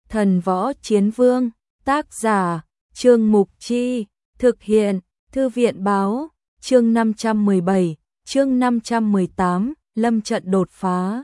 Thần võ chiến vương, tác giả, Trương Mục Chi, thực hiện, Thư viện báo, chương 517, chương 518, lâm trận đột phá.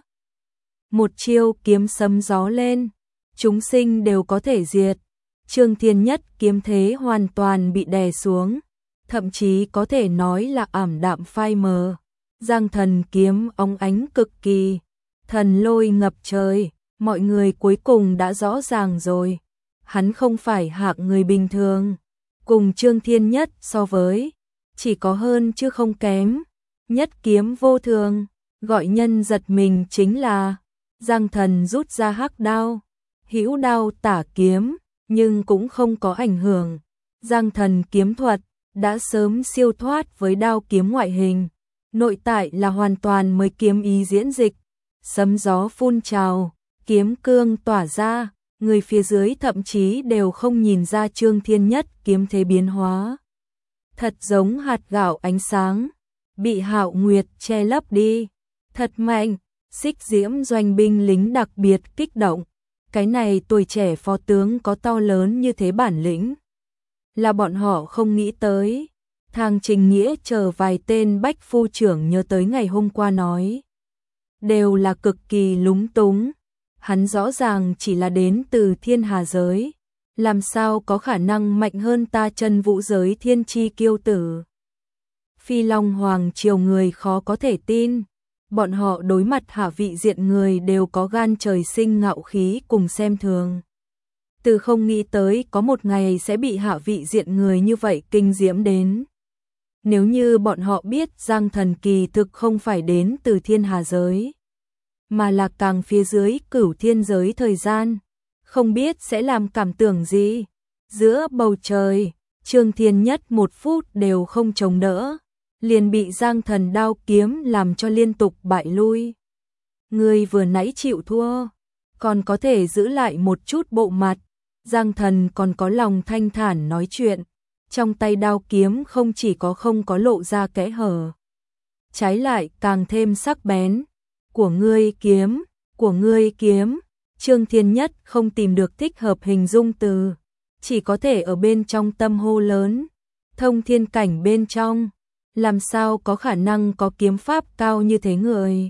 Một chiêu kiếm sấm gió lên, chúng sinh đều có thể diệt. Trương Thiên Nhất kiếm thế hoàn toàn bị đè xuống, thậm chí có thể nói là ảm đạm phai mờ. Giang Thần kiếm óng ánh cực kỳ, thần lôi ngập trời, mọi người cuối cùng đã rõ ràng rồi. Hắn không phải hạng người bình thường, cùng Trương Thiên Nhất so với, chỉ có hơn chứ không kém. Nhất kiếm vô thường, gọi nhân giật mình chính là Giang Thần rút ra hắc đao, hữu đao tả kiếm, nhưng cũng không có ảnh hưởng. Giang Thần kiếm thuật đã sớm siêu thoát với đao kiếm ngoại hình, nội tại là hoàn toàn mới kiếm ý diễn dịch. Sấm gió phun trào, kiếm cương tỏa ra, người phía dưới thậm chí đều không nhìn ra Trương Thiên Nhất kiếm thế biến hóa. Thật giống hạt gạo ánh sáng, bị Hạo Nguyệt che lấp đi. Thật mạnh, Xích Diễm doanh binh lính đặc biệt kích động. Cái này tuổi trẻ phó tướng có to lớn như thế bản lĩnh, là bọn họ không nghĩ tới. Thang Trình Nghĩa chờ vài tên bách phu trưởng nhớ tới ngày hôm qua nói, đều là cực kỳ lúng túng. Hắn rõ ràng chỉ là đến từ thiên hà giới, làm sao có khả năng mạnh hơn ta Chân Vũ giới thiên chi kiêu tử. Phi Long Hoàng triều người khó có thể tin, bọn họ đối mặt hạ vị diện người đều có gan trời sinh ngạo khí cùng xem thường. Từ không nghĩ tới có một ngày sẽ bị hạ vị diện người như vậy kinh diễm đến. Nếu như bọn họ biết Giang Thần kỳ thực không phải đến từ thiên hà giới, mà là càng phía dưới Cửu Thiên giới thời gian, không biết sẽ làm cảm tưởng gì. Giữa bầu trời, Trương Thiên Nhất một phút đều không chống đỡ, liền bị Giang Thần đao kiếm làm cho liên tục bại lui. Người vừa nãy chịu thua, còn có thể giữ lại một chút bộ mặt. Giang Thần còn có lòng thanh thản nói chuyện, trong tay đao kiếm không chỉ không có lộ ra kẽ hở, trái lại càng thêm sắc bén. Của ngươi kiếm, của ngươi kiếm. Trương Thiên Nhất không tìm được thích hợp hình dung từ, chỉ có thể ở bên trong tâm hô lớn. Thông thiên cảnh bên trong, làm sao có khả năng có kiếm pháp cao như thế người.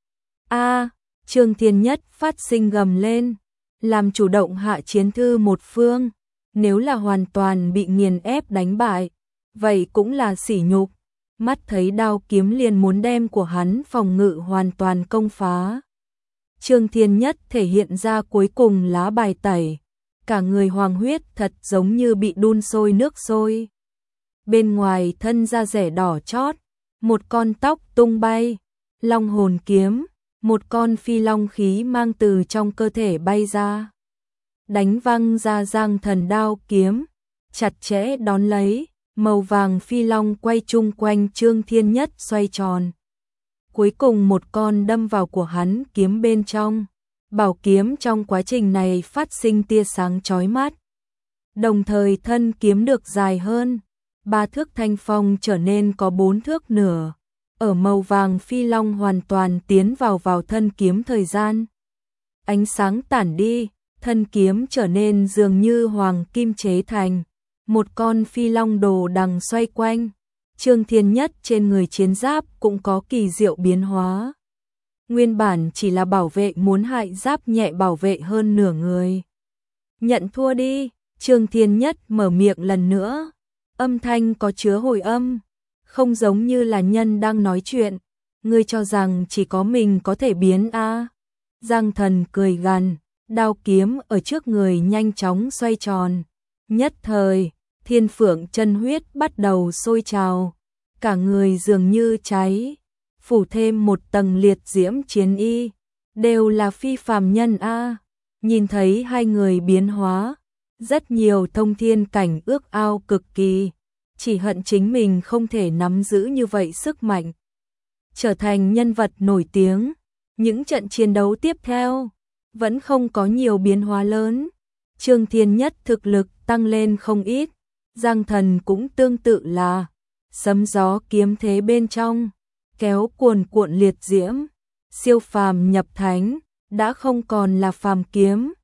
Trương Thiên Nhất phát sinh gầm lên, làm chủ động hạ chiến thư một phương. Nếu là hoàn toàn bị nghiền ép đánh bại, vậy cũng là sỉ nhục. Mắt thấy đao kiếm liền muốn đem của hắn phòng ngự hoàn toàn công phá. Trương Thiên Nhất thể hiện ra cuối cùng lá bài tẩy, cả người hoàng huyết thật giống như bị đun sôi nước sôi. Bên ngoài thân da rẻ đỏ chót, một con tóc tung bay, long hồn kiếm, một con phi long khí mang từ trong cơ thể bay ra, đánh văng ra Giang Thần đao kiếm, chặt chẽ đón lấy. Màu vàng phi long quay chung quanh Trương Thiên Nhất xoay tròn. Cuối cùng một con đâm vào của hắn kiếm bên trong. Bảo kiếm trong quá trình này phát sinh tia sáng chói mắt. Đồng thời thân kiếm được dài hơn. 3 thước thanh phong trở nên có 4 thước nửa. Ở màu vàng phi long hoàn toàn tiến vào thân kiếm thời gian. Ánh sáng tản đi, thân kiếm trở nên dường như hoàng kim chế thành. Một con phi long đồ đằng xoay quanh, Trương Thiên Nhất trên người chiến giáp cũng có kỳ diệu biến hóa. Nguyên bản chỉ là bảo vệ muốn hại giáp nhẹ bảo vệ hơn nửa người. Nhận thua đi, Trương Thiên Nhất mở miệng lần nữa, âm thanh có chứa hồi âm, không giống như là nhân đang nói chuyện. Ngươi cho rằng chỉ có mình có thể biến a? Giang Thần cười gằn, đao kiếm ở trước người nhanh chóng xoay tròn. Nhất thời, thiên phượng chân huyết bắt đầu sôi trào, cả người dường như cháy, phủ thêm một tầng liệt diễm chiến y, đều là phi phàm nhân a. Nhìn thấy hai người biến hóa, rất nhiều thông thiên cảnh ước ao cực kỳ, chỉ hận chính mình không thể nắm giữ như vậy sức mạnh, trở thành nhân vật nổi tiếng. Những trận chiến đấu tiếp theo vẫn không có nhiều biến hóa lớn. Trương Thiên Nhất thực lực tăng lên không ít, Giang Thần cũng tương tự là sấm gió kiếm thế bên trong, kéo cuồn cuộn liệt diễm, siêu phàm nhập thánh, đã không còn là phàm kiếm,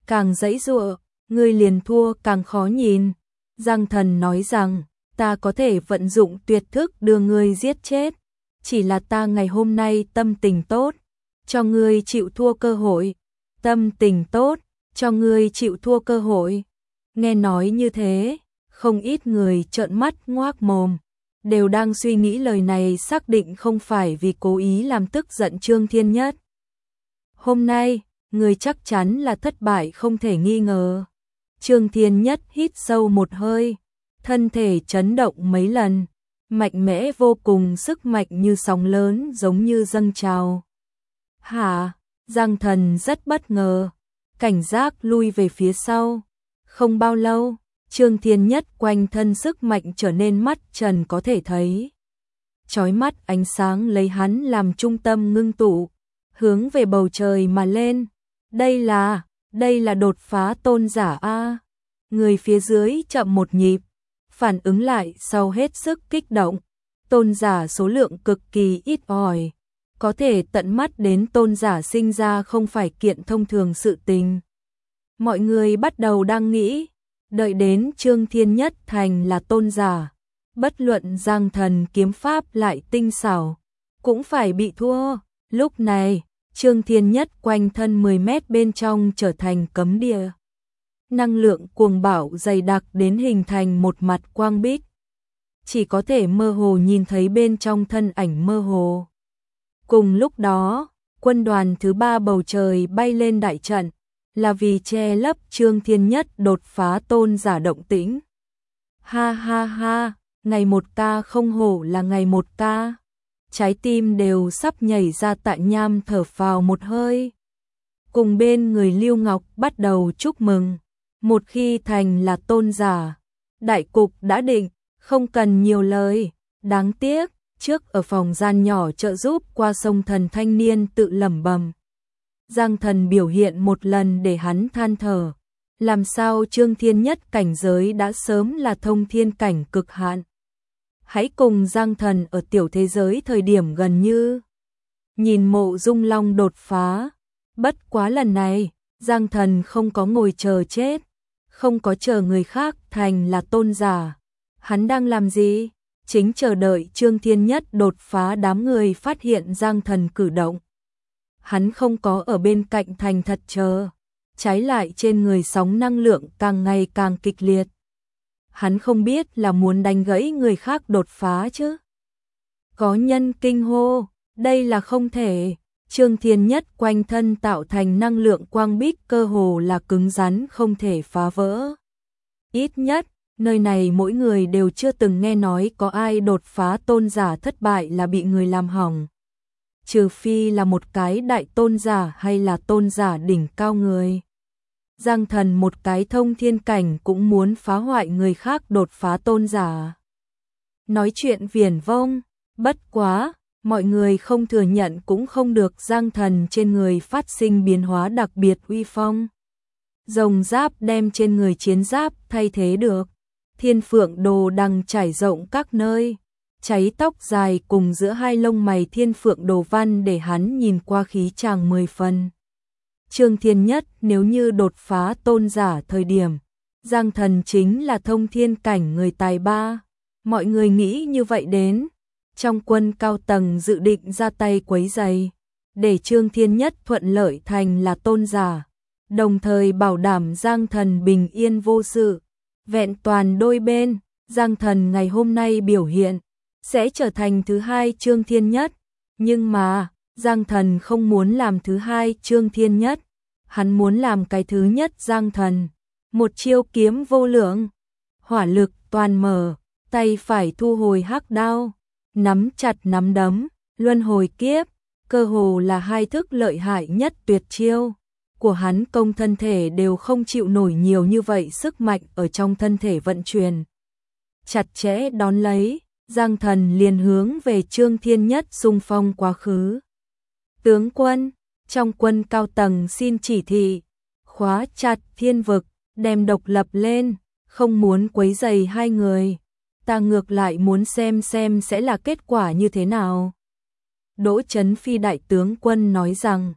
càng giãy giụa, ngươi liền thua càng khó nhìn. Giang Thần nói rằng, ta có thể vận dụng tuyệt thức đưa ngươi giết chết, chỉ là ta ngày hôm nay tâm tình tốt, cho ngươi chịu thua cơ hội. Tâm tình tốt, cho ngươi chịu thua cơ hội. Nghe nói như thế, không ít người trợn mắt ngoác mồm, đều đang suy nghĩ lời này xác định không phải vì cố ý làm tức giận Trương Thiên Nhất. Hôm nay, người chắc chắn là thất bại không thể nghi ngờ. Trương Thiên Nhất hít sâu một hơi, thân thể chấn động mấy lần, mạnh mẽ vô cùng, sức mạnh như sóng lớn giống như dâng trào. Hả? Giang Thần rất bất ngờ, cảnh giác lui về phía sau. Không bao lâu, Trương Thiên Nhất quanh thân sức mạnh trở nên mắt trần có thể thấy. Chói mắt ánh sáng lấy hắn làm trung tâm ngưng tụ, hướng về bầu trời mà lên. Đây là đột phá tôn giả a. Người phía dưới chậm một nhịp, phản ứng lại sau hết sức kích động. Tôn giả số lượng cực kỳ ít ỏi, có thể tận mắt đến tôn giả sinh ra không phải kiện thông thường sự tình. Mọi người bắt đầu đang nghĩ, đợi đến Trương Thiên Nhất thành là tôn giả, bất luận Giang Thần kiếm pháp lại tinh xảo, cũng phải bị thua. Lúc này, Trương Thiên Nhất quanh thân 10 mét bên trong trở thành cấm địa. Năng lượng cuồng bạo dày đặc đến hình thành một mặt quang bích. Chỉ có thể mơ hồ nhìn thấy bên trong thân ảnh mơ hồ. Cùng lúc đó, quân đoàn thứ 3 bầu trời bay lên đại trận, là vì che lấp Trương Thiên Nhất đột phá tôn giả động tĩnh. Ha ha ha, ngày một ca không hổ là ngày một ca. Trái tim đều sắp nhảy ra, Tạ Nham thở phào một hơi. Cùng bên người Lưu Ngọc bắt đầu chúc mừng. Một khi thành là tôn giả, đại cục đã định, không cần nhiều lời. Đáng tiếc, trước ở phòng gian nhỏ trợ giúp qua sông thần thanh niên tự lẩm bẩm. Giang Thần biểu hiện một lần để hắn than thở. Làm sao Trương Thiên Nhất cảnh giới đã sớm là thông thiên cảnh cực hạn. Hãy cùng Giang Thần ở tiểu thế giới thời điểm gần như. Nhìn Mộ Dung Long đột phá. Bất quá lần này, Giang Thần không có ngồi chờ chết. Không có chờ người khác thành là tôn giả. Hắn đang làm gì? Chính chờ đợi Trương Thiên Nhất đột phá. Đám người phát hiện Giang Thần cử động. Hắn không có ở bên cạnh thành thật chờ. Trái lại trên người sóng năng lượng càng ngày càng kịch liệt. Hắn không biết là muốn đánh gãy người khác đột phá chứ. Có nhân kinh hô, đây là không thể. Trương Thiên Nhất quanh thân tạo thành năng lượng quang bích cơ hồ là cứng rắn không thể phá vỡ. Ít nhất, nơi này mỗi người đều chưa từng nghe nói có ai đột phá tôn giả thất bại là bị người làm hỏng. Trừ phi là một cái đại tôn giả hay là tôn giả đỉnh cao người. Giang Thần một cái thông thiên cảnh cũng muốn phá hoại người khác đột phá tôn giả. Nói chuyện viển vông, bất quá, mọi người không thừa nhận cũng không được. Giang Thần trên người phát sinh biến hóa đặc biệt uy phong. Rồng giáp đem trên người chiến giáp thay thế được. Thiên phượng đồ đằng trải rộng các nơi. Cháy tóc dài cùng giữa hai lông mày thiên phượng đồ văn để hắn nhìn qua khí chàng 10 phần. Trương Thiên Nhất nếu như đột phá tôn giả thời điểm, Giang Thần chính là thông thiên cảnh người tài ba. Mọi người nghĩ như vậy đến. Trong quân cao tầng dự định ra tay quấy rầy, để Trương Thiên Nhất thuận lợi thành là tôn giả, đồng thời bảo đảm Giang Thần bình yên vô sự, vẹn toàn đôi bên. Giang Thần ngày hôm nay biểu hiện sẽ trở thành thứ hai Trương Thiên Nhất, nhưng mà Giang Thần không muốn làm thứ hai Trương Thiên Nhất, hắn muốn làm cái thứ nhất Giang Thần. Một chiêu kiếm vô lượng, hỏa lực toàn mở, tay phải thu hồi hắc đao, nắm chặt nắm đấm, luân hồi kiếp, cơ hồ là hai thức lợi hại nhất tuyệt chiêu của hắn. Công thân thể đều không chịu nổi nhiều như vậy sức mạnh ở trong thân thể vận chuyển. Chặt chẽ đón lấy, Giang Thần liền hướng về Trương Thiên Nhất xung phong quá khứ. Tướng quân, trong quân cao tầng xin chỉ thị, khóa chặt thiên vực, đem độc lập lên, không muốn quấy rầy hai người. Ta ngược lại muốn xem sẽ là kết quả như thế nào. Đỗ Chấn Phi đại tướng quân nói rằng,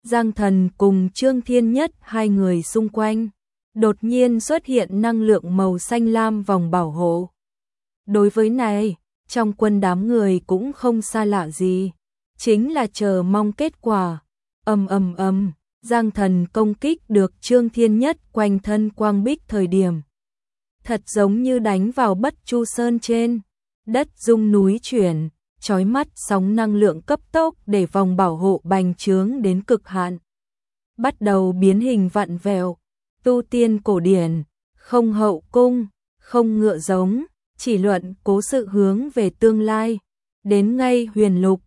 Giang Thần cùng Trương Thiên Nhất hai người xung quanh, đột nhiên xuất hiện năng lượng màu xanh lam vòng bảo hộ. Đối với này, trong quân đám người cũng không xa lạ gì, chính là chờ mong kết quả. Giang Thần công kích được Trương Thiên Nhất quanh thân quang bích thời điểm. Thật giống như đánh vào Bất Chu Sơn trên, đất rung núi chuyển, chói mắt sóng năng lượng cấp tốc để vòng bảo hộ bành trướng đến cực hạn. Bắt đầu biến hình vặn vẹo, tu tiên cổ điển, không hậu cung, không ngựa giống, chỉ luận cố sự hướng về tương lai. Đến ngay huyền lục,